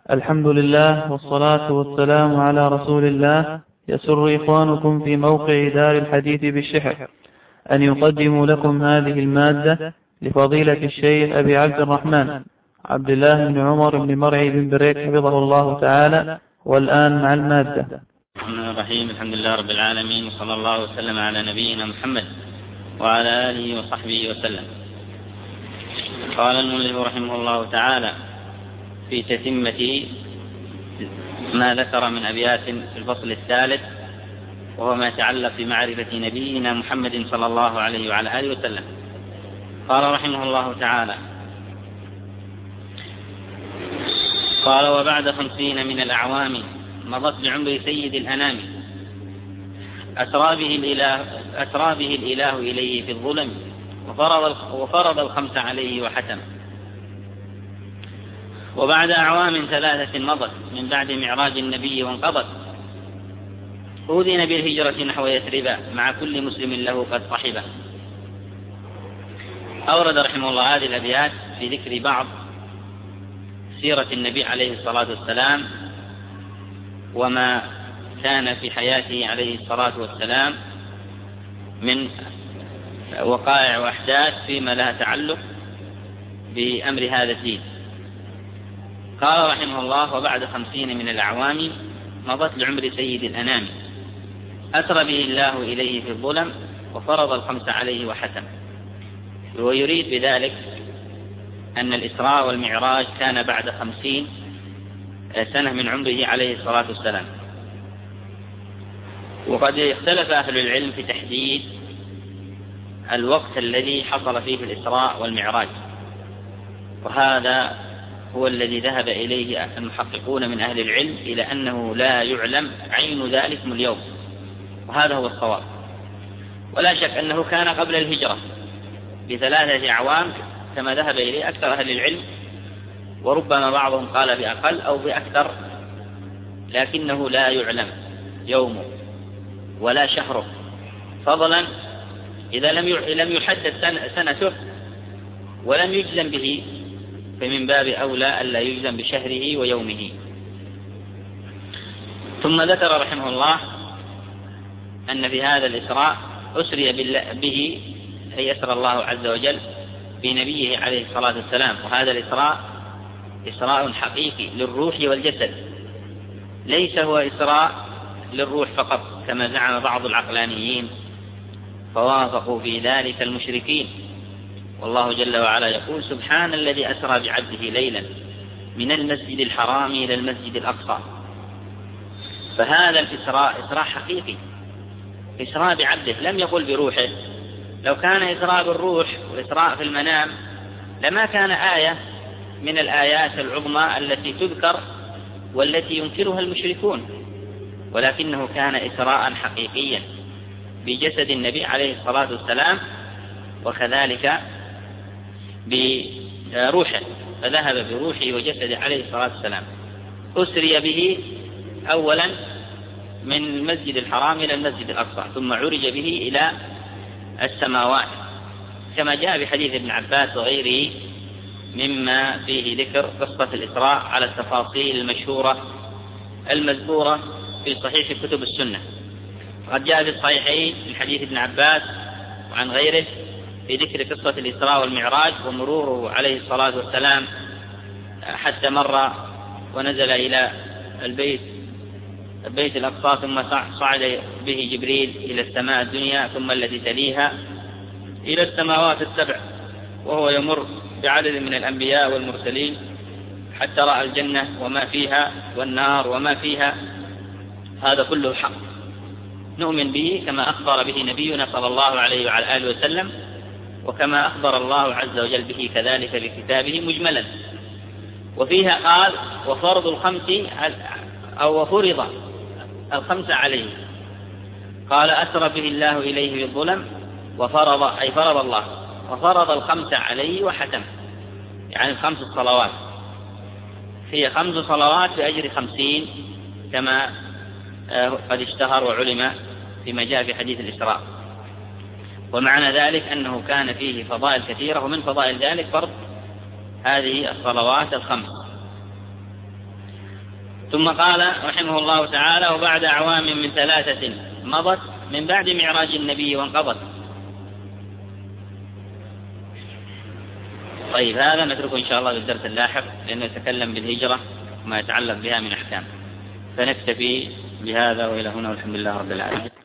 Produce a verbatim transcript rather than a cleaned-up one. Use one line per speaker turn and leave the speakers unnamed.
الحمد لله والصلاة والسلام على رسول الله. يسر إخوانكم في موقع دار الحديث بالشحر أن يقدموا لكم هذه المادة لفضيلة الشيخ أبي عبد الرحمن عبد الله بن عمر بن مرعي بن بريك حفظه الله تعالى. والآن مع المادة.
الرحمن الرحيم. الحمد لله رب العالمين، وصلى الله وسلم على نبينا محمد وعلى آله وصحبه وسلم. قال المؤلف رحمه الله تعالى في تتمة ما ذكر من أبيات في الفصل الثالث، وهو ما يتعلق بمعرفة نبينا محمد صلى الله عليه وعلى آله وسلم. قال رحمه الله تعالى: قال: وبعد خمسين من الأعوام مضت بعمر سيد الأنام، أسرى به الإله, أسرى به الإله إليه في الظلم، وفرض, وفرض الخمس عليه وحتم. وبعد أعوام ثلاثة مضت من بعد معراج النبي وانقضت، أذن بالهجرة نحو يثرب مع كل مسلم له قد صحبه. أورد رحمه الله هذه الأبيات في ذكر بعض سيرة النبي عليه الصلاة والسلام، وما كان في حياته عليه الصلاة والسلام من وقائع وأحداث فيما لها تعلق بأمر هذا الدين. قال رحمه الله: وبعد خمسين من الأعوام مضت لعمر سيد الأنام، أسرى به الله إليه في الظلم، وفرض الخمس عليه وحتم. ويريد بذلك أن الإسراء والمعراج كان بعد خمسين سنة من عمره عليه الصلاة والسلام. وقد اختلف أهل العلم في تحديد الوقت الذي حصل فيه الإسراء والمعراج، وهذا هو الذي ذهب إليه المحققون من أهل العلم، إلى أنه لا يعلم عين ذلكم اليوم، وهذا هو الصواب. ولا شك أنه كان قبل الهجرة بثلاثة أعوام كما ذهب إليه أكثر أهل العلم، وربما بعضهم قال بأقل أو بأكثر، لكنه لا يعلم يومه ولا شهره، فضلا إذا لم يحدد سنته ولم يجزم به، فمن باب أولى ألا يجزم بشهره ويومه. ثم ذكر رحمه الله أن في هذا الإسراء أسري به، أي أسرى الله عز وجل بنبيه عليه الصلاة والسلام. وهذا الإسراء إسراء حقيقي للروح والجسد، ليس هو إسراء للروح فقط كما زعم بعض العقلانيين، فوافقوا في ذلك المشركين. والله جل وعلا يقول: سبحان الذي أسرى بعبده ليلا من المسجد الحرام إلى المسجد الأقصى. فهذا الإسراء إسراء حقيقي، إسراء بعبده، لم يقل بروحه. لو كان إسراء بالروح وإسراء في المنام لما كان آية من الآيات العظمى التي تذكر والتي ينكرها المشركون، ولكنه كان إسراء حقيقيا بجسد النبي عليه الصلاة والسلام، وكذلك بروحه، فذهب بروحه وجسده عليه الصلاة والسلام. أسري به أولا من المسجد الحرام إلى المسجد الأقصى، ثم عرج به إلى السماوات، كما جاء بحديث ابن عباس وغيره مما فيه ذكر قصة الإسراء على التفاصيل المشهورة المذكورة في صحيح كتب السنة. قد جاء في الصحيحين من حديث ابن عباس وعن غيره في ذكر قصة الإسراء والمعراج ومروره عليه الصلاة والسلام حتى مر ونزل إلى البيت البيت الأقصى، ثم صعد به جبريل إلى السماء الدنيا، ثم التي تليها إلى السماوات السبع، وهو يمر بعدد من الأنبياء والمرسلين حتى رأى الجنة وما فيها والنار وما فيها. هذا كله حق نؤمن به كما أخبر به نبينا صلى الله عليه وعلى آله وسلم، وكما أخبر الله عز وجل به كذلك في كتابه مجملا. وفيها قال: وفرض الخمس أو وفرض الخمس عليه. قال: أسرى به الله إليه بالظلم، وفرض أي فرض الله، وفرض الخمس عليه وحتم، يعني خمس صلوات. هي خمس صلوات بأجر خمسين كما قد اشتهر وعلم فيما جاء في حديث الإسراء. ومعنى ذلك أنه كان فيه فضائل كثيرة، ومن فضائل ذلك فرض هذه الصلوات الخمس. ثم قال رحمه الله تعالى: وبعد أعوام من ثلاثة مضت من بعد معراج النبي وانقضت. طيب هذا نتركه إن شاء الله بالدرس اللاحق، لأنه يتكلم بالهجرة وما يتعلق بها من أحكام، فنكتفي بهذا وإلى هنا والحمد لله رب العالمين.